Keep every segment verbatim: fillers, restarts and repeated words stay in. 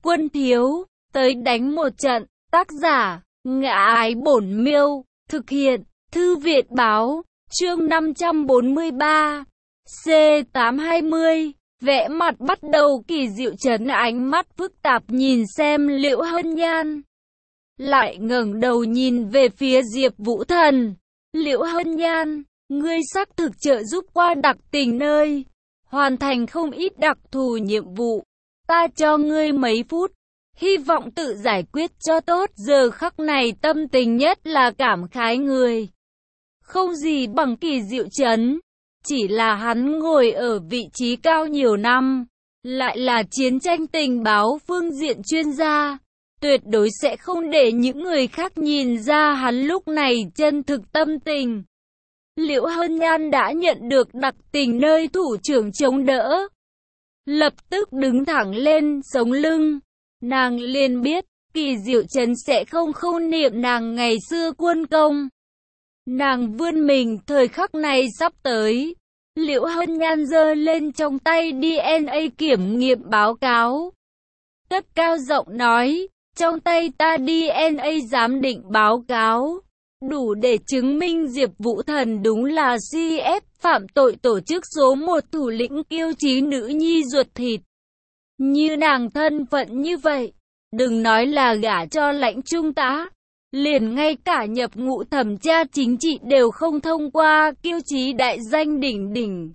Quân thiếu, tới đánh một trận. Tác giả, Ngã Ái Bổn Miêu. Thực hiện, Thư viện Báo. Chương năm trăm bốn mươi ba. C tám hai mươi. Vẽ mặt bắt đầu kỳ diệu, trấn ánh mắt phức tạp nhìn xem Liễu Hân Nhan. Lại ngẩng đầu nhìn về phía Diệp Vũ Thần. Liễu Hân Nhan, ngươi xác thực trợ giúp qua đặc tình nơi, hoàn thành không ít đặc thù nhiệm vụ. Ta cho ngươi mấy phút, hy vọng tự giải quyết cho tốt. Giờ khắc này tâm tình nhất là cảm khái người. Không gì bằng kỳ diệu trấn. Chỉ là hắn ngồi ở vị trí cao nhiều năm, lại là chiến tranh tình báo phương diện chuyên gia, tuyệt đối sẽ không để những người khác nhìn ra hắn lúc này chân thực tâm tình. Liễu Hân Nhan đã nhận được đặc tình nơi thủ trưởng chống đỡ, lập tức đứng thẳng lên sống lưng. Nàng liền biết kỳ diệu trấn sẽ không không niệm nàng ngày xưa quân công. Nàng vươn mình, thời khắc này sắp tới. Liễu Hân Nhan giơ lên trong tay đê en a kiểm nghiệm báo cáo, cất cao giọng nói, trong tay ta đê en a giám định báo cáo, đủ để chứng minh Diệp Vũ Thần đúng là xê ép phạm tội tổ chức số một thủ lĩnh kiêu chí nữ nhi ruột thịt. Như nàng thân phận như vậy, đừng nói là gả cho lãnh trung tá, liền ngay cả nhập ngũ thẩm tra chính trị đều không thông qua, kiêu chí đại danh đỉnh đỉnh.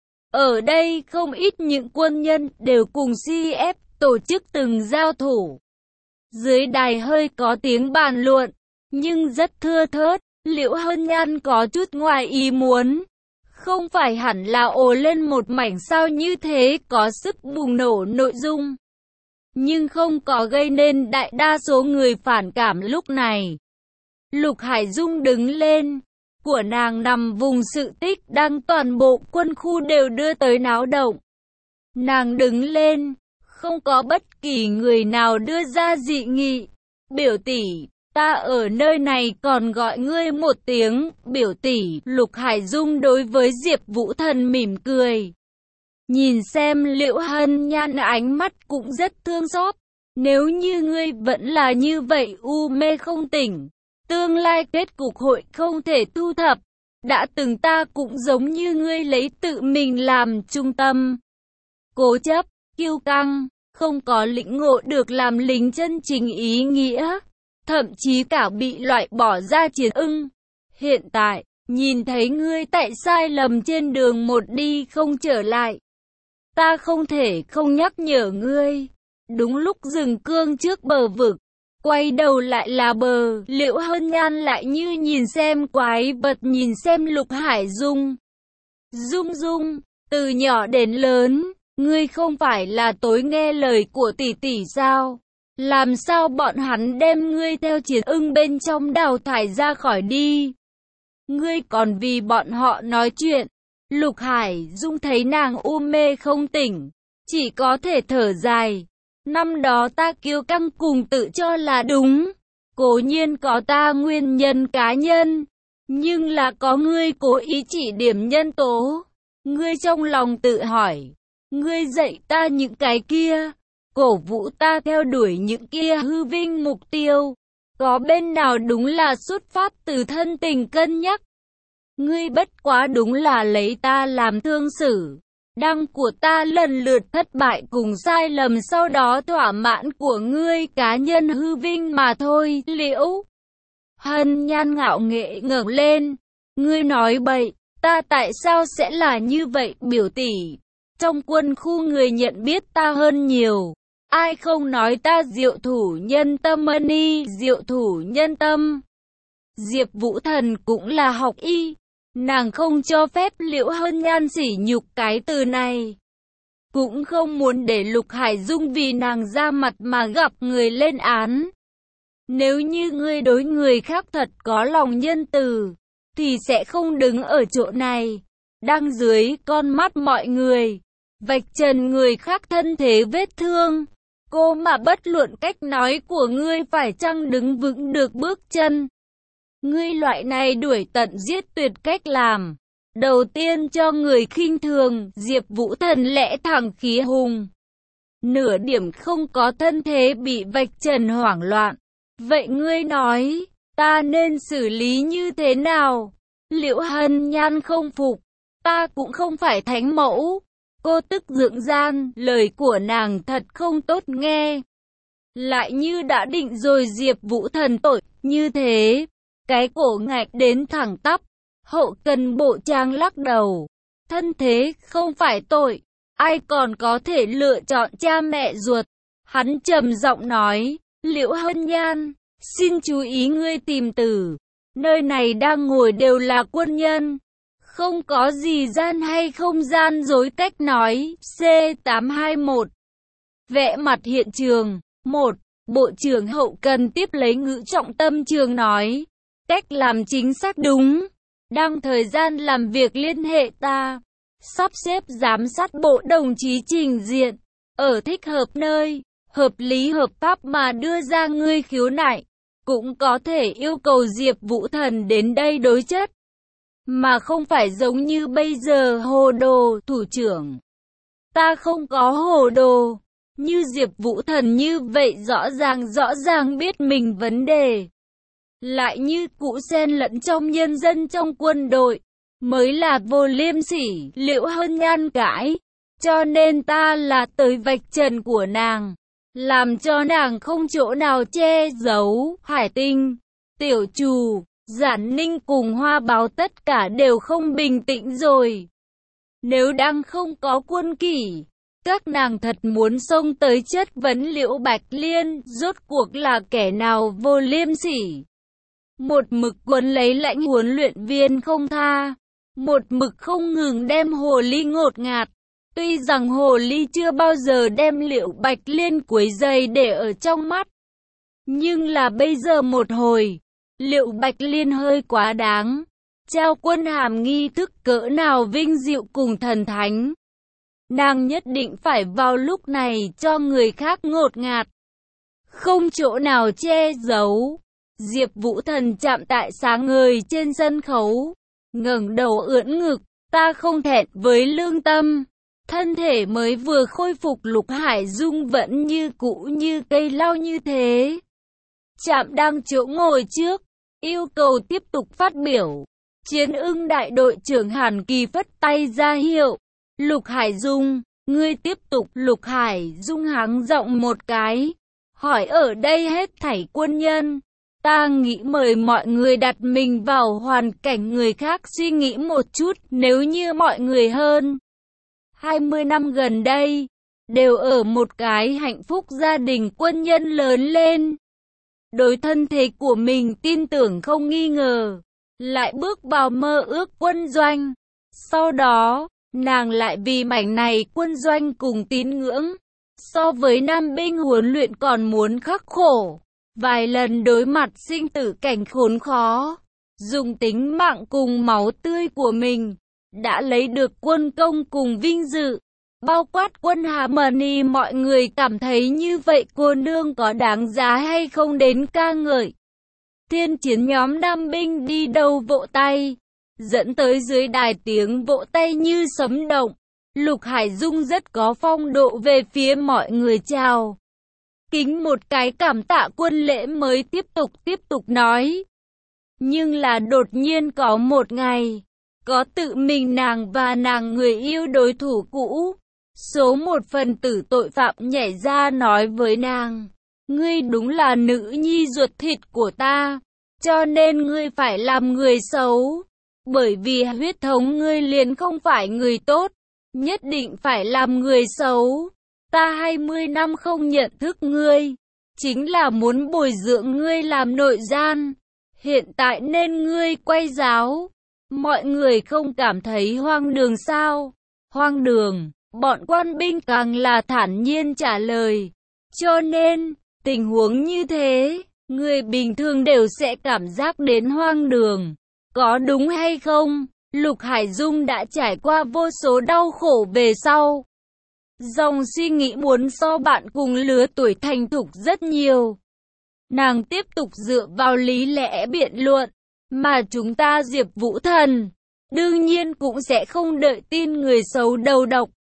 Ở đây không ít những quân nhân đều cùng xê ép tổ chức từng giao thủ. Dưới đài hơi có tiếng bàn luận, nhưng rất thưa thớt. Liễu Hân Nhan có chút ngoài ý muốn. Không phải hẳn là ồ lên một mảnh sao, như thế có sức bùng nổ nội dung, nhưng không có gây nên đại đa số người phản cảm lúc này. Lục Hải Dung đứng lên, của nàng nằm vùng sự tích đang toàn bộ quân khu đều đưa tới náo động. Nàng đứng lên, không có bất kỳ người nào đưa ra dị nghị. Biểu tỷ, ta ở nơi này còn gọi ngươi một tiếng biểu tỷ. Lục Hải Dung đối với Diệp Vũ Thần mỉm cười. Nhìn xem Liễu Hân Nhan, ánh mắt cũng rất thương xót. Nếu như ngươi vẫn là như vậy u mê không tỉnh, tương lai kết cục hội không thể thu thập. Đã từng ta cũng giống như ngươi, lấy tự mình làm trung tâm, cố chấp, kiêu căng, không có lĩnh ngộ được làm lính chân chính ý nghĩa, thậm chí cả bị loại bỏ ra chiến ưng. Hiện tại, nhìn thấy ngươi tại sai lầm trên đường một đi không trở lại, ta không thể không nhắc nhở ngươi. Đúng lúc dừng cương trước bờ vực, quay đầu lại là bờ. Liễu Hân Nhan lại như nhìn xem quái vật nhìn xem Lục Hải Dung. Dung Dung, từ nhỏ đến lớn, ngươi không phải là tối nghe lời của tỷ tỷ sao? Làm sao bọn hắn đem ngươi theo chiến ưng bên trong đào thải ra khỏi đi? Ngươi còn vì bọn họ nói chuyện. Lục Hải Dung thấy nàng u mê không tỉnh, chỉ có thể thở dài. Năm đó ta kiêu căng cùng tự cho là đúng, cố nhiên có ta nguyên nhân cá nhân, nhưng là có ngươi cố ý chỉ điểm nhân tố. Ngươi trong lòng tự hỏi, ngươi dạy ta những cái kia, cổ vũ ta theo đuổi những kia hư vinh mục tiêu, có bên nào đúng là xuất phát từ thân tình cân nhắc? Ngươi bất quá đúng là lấy ta làm thương xử. Đăng của ta lần lượt thất bại cùng sai lầm, sau đó thỏa mãn của ngươi cá nhân hư vinh mà thôi. Liễu Hân Nhan ngạo nghễ ngẩng lên, ngươi nói bậy, ta tại sao sẽ là như vậy biểu tỷ? Trong quân khu người nhận biết ta hơn nhiều, ai không nói ta diệu thủ nhân tâm ân y, diệu thủ nhân tâm. Diệp Vũ Thần cũng là học y. Nàng không cho phép Liễu Hân Nhan sỉ nhục cái từ này, cũng không muốn để Lục Hải Dung vì nàng ra mặt mà gặp người lên án. Nếu như ngươi đối người khác thật có lòng nhân từ, thì sẽ không đứng ở chỗ này, đang dưới con mắt mọi người, vạch trần người khác thân thế vết thương. Cô mà bất luận cách nói của ngươi phải chăng đứng vững được bước chân. Ngươi loại này đuổi tận giết tuyệt cách làm, đầu tiên cho người khinh thường. Diệp Vũ Thần lẽ thẳng khí hùng, nửa điểm không có thân thế bị vạch trần hoảng loạn. Vậy ngươi nói, ta nên xử lý như thế nào? Liễu Hân Nhan không phục, ta cũng không phải thánh mẫu. Cô tức dưỡng gian, lời của nàng thật không tốt nghe. Lại như đã định rồi Diệp Vũ Thần tội, như thế. Cái cổ ngạch đến thẳng tắp, Hậu Cần bộ trang lắc đầu. Thân thế không phải tội, ai còn có thể lựa chọn cha mẹ ruột. Hắn trầm giọng nói, Liễu Hân Nhan, xin chú ý ngươi tìm từ. Nơi này đang ngồi đều là quân nhân. Không có gì gian hay không gian dối cách nói. C tám hai mốt. Vẽ mặt hiện trường. một. Bộ trưởng Hậu Cần tiếp lấy ngữ trọng tâm trường nói. Cách làm chính xác đúng. Đang thời gian làm việc liên hệ ta. Sắp xếp giám sát bộ đồng chí trình diện. Ở thích hợp nơi, hợp lý hợp pháp mà đưa ra ngươi khiếu nại. Cũng có thể yêu cầu Diệp Vũ Thần đến đây đối chất. Mà không phải giống như bây giờ hồ đồ, thủ trưởng. Ta không có hồ đồ. Như Diệp Vũ Thần như vậy rõ ràng rõ ràng biết mình vấn đề. Lại như cũ xen lẫn trong nhân dân trong quân đội. Mới là vô liêm sỉ, Liễu Hân Nhan cãi. Cho nên ta là tới vạch trần của nàng. Làm cho nàng không chỗ nào che giấu. Hải Tinh, Tiểu Trù, Giản Ninh cùng Hoa Báo tất cả đều không bình tĩnh rồi. Nếu đang không có quân kỷ, các nàng thật muốn xông tới chất vấn Liễu Bạch Liên, rốt cuộc là kẻ nào vô liêm sỉ. Một mực quấn lấy lãnh huấn luyện viên không tha, một mực không ngừng đem hồ ly ngột ngạt. Tuy rằng hồ ly chưa bao giờ đem Liễu Bạch Liên quấy rầy để ở trong mắt, nhưng là bây giờ một hồi, Liễu Bạch Liên hơi quá đáng. Trao quân hàm nghi thức cỡ nào vinh diệu cùng thần thánh. Nàng nhất định phải vào lúc này cho người khác ngột ngạt. Không chỗ nào che giấu. Diệp Vũ Thần chạm tại sáng ngời trên sân khấu. Ngẩng đầu ưỡn ngực. Ta không thẹn với lương tâm. Thân thể mới vừa khôi phục Lục Hải Dung vẫn như cũ như cây lau như thế. Chạm đang chỗ ngồi trước. Yêu cầu tiếp tục phát biểu. Chiến ưng đại đội trưởng Hàn Kỳ phất tay ra hiệu. Lục Hải Dung, ngươi tiếp tục. Lục Hải Dung hắng giọng một cái. Hỏi ở đây hết thảy quân nhân. Ta nghĩ mời mọi người đặt mình vào hoàn cảnh người khác suy nghĩ một chút. Nếu như mọi người hơn hai mươi năm gần đây, đều ở một cái hạnh phúc gia đình quân nhân lớn lên. Đối thân thế của mình tin tưởng không nghi ngờ. Lại bước vào mơ ước quân doanh. Sau đó, nàng lại vì mảnh này quân doanh cùng tín ngưỡng. So với nam binh huấn luyện còn muốn khắc khổ. Vài lần đối mặt sinh tử cảnh khốn khó. Dùng tính mạng cùng máu tươi của mình. Đã lấy được quân công cùng vinh dự. Bao quát quân Harmony, mọi người cảm thấy như vậy cô nương có đáng giá hay không đến ca ngợi. Thiên chiến nhóm nam binh đi đầu vỗ tay. Dẫn tới dưới đài tiếng vỗ tay như sấm động. Lục Hải Dung rất có phong độ về phía mọi người chào. Kính một cái cảm tạ quân lễ mới tiếp tục tiếp tục nói. Nhưng là đột nhiên có một ngày. Có tự mình nàng và nàng người yêu đối thủ cũ. Số một phần tử tội phạm nhảy ra nói với nàng. Ngươi đúng là nữ nhi ruột thịt của ta. Cho nên ngươi phải làm người xấu. Bởi vì huyết thống ngươi liền không phải người tốt. Nhất định phải làm người xấu. Ta hai mươi năm không nhận thức ngươi. Chính là muốn bồi dưỡng ngươi làm nội gian. Hiện tại nên ngươi quay giáo. Mọi người không cảm thấy hoang đường sao? Hoang đường. Bọn quan binh càng là thản nhiên trả lời. Cho nên, tình huống như thế, người bình thường đều sẽ cảm giác đến hoang đường. Có đúng hay không? Lục Hải Dung đã trải qua vô số đau khổ về sau. Dòng suy nghĩ muốn so bạn cùng lứa tuổi thành thục rất nhiều. Nàng tiếp tục dựa vào lý lẽ biện luận. Mà chúng ta Diệp Vũ Thần, đương nhiên cũng sẽ không đợi tin người xấu đầu độc.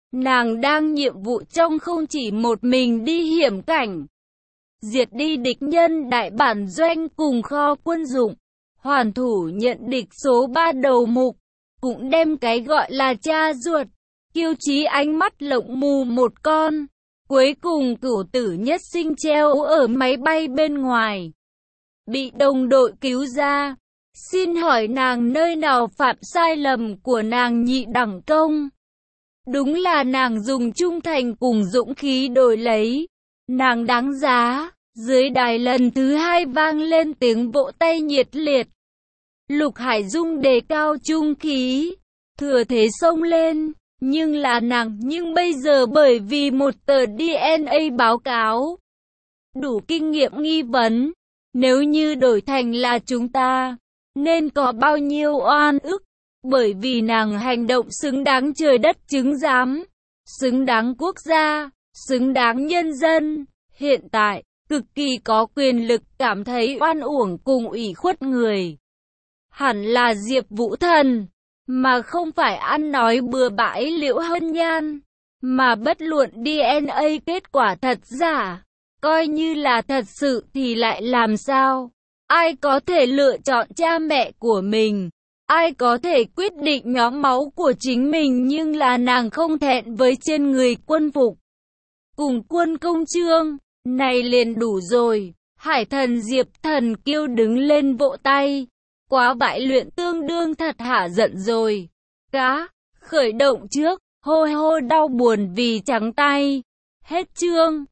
Nàng đang nhiệm vụ trong không chỉ một mình đi hiểm cảnh, diệt đi địch nhân đại bản doanh cùng kho quân dụng, hoàn thủ nhận địch số ba đầu mục, cũng đem cái gọi là cha ruột, kiêu chí ánh mắt lộng mù một con. Cuối cùng cửu tử nhất sinh treo ở máy bay bên ngoài, bị đồng đội cứu ra. Xin hỏi nàng nơi nào phạm sai lầm của nàng nhị đẳng công? Đúng là nàng dùng trung thành cùng dũng khí đổi lấy. Nàng đáng giá. Dưới đài lần thứ hai vang lên tiếng vỗ tay nhiệt liệt. Lục Hải Dung đề cao trung khí, thừa thế xông lên. Nhưng là nàng, nhưng bây giờ bởi vì một tờ đê en a báo cáo, đủ kinh nghiệm nghi vấn, nếu như đổi thành là chúng ta, nên có bao nhiêu oan ức, bởi vì nàng hành động xứng đáng trời đất chứng giám, xứng đáng quốc gia, xứng đáng nhân dân, hiện tại, cực kỳ có quyền lực cảm thấy oan uổng cùng ủy khuất người. Hẳn là Diệp Vũ Thần. Mà không phải ăn nói bừa bãi Liễu Hân Nhan, mà bất luận đê en a kết quả thật giả, coi như là thật sự thì lại làm sao? Ai có thể lựa chọn cha mẹ của mình? Ai có thể quyết định nhóm máu của chính mình? Nhưng là nàng không thẹn với trên người quân phục cùng quân công chương, này liền đủ rồi. Hải thần Diệp Thần Kiêu đứng lên vỗ tay. Quá bại luyện tương đương thật hả giận rồi. Cá, khởi động trước, hô hô đau buồn vì trắng tay. Hết chương.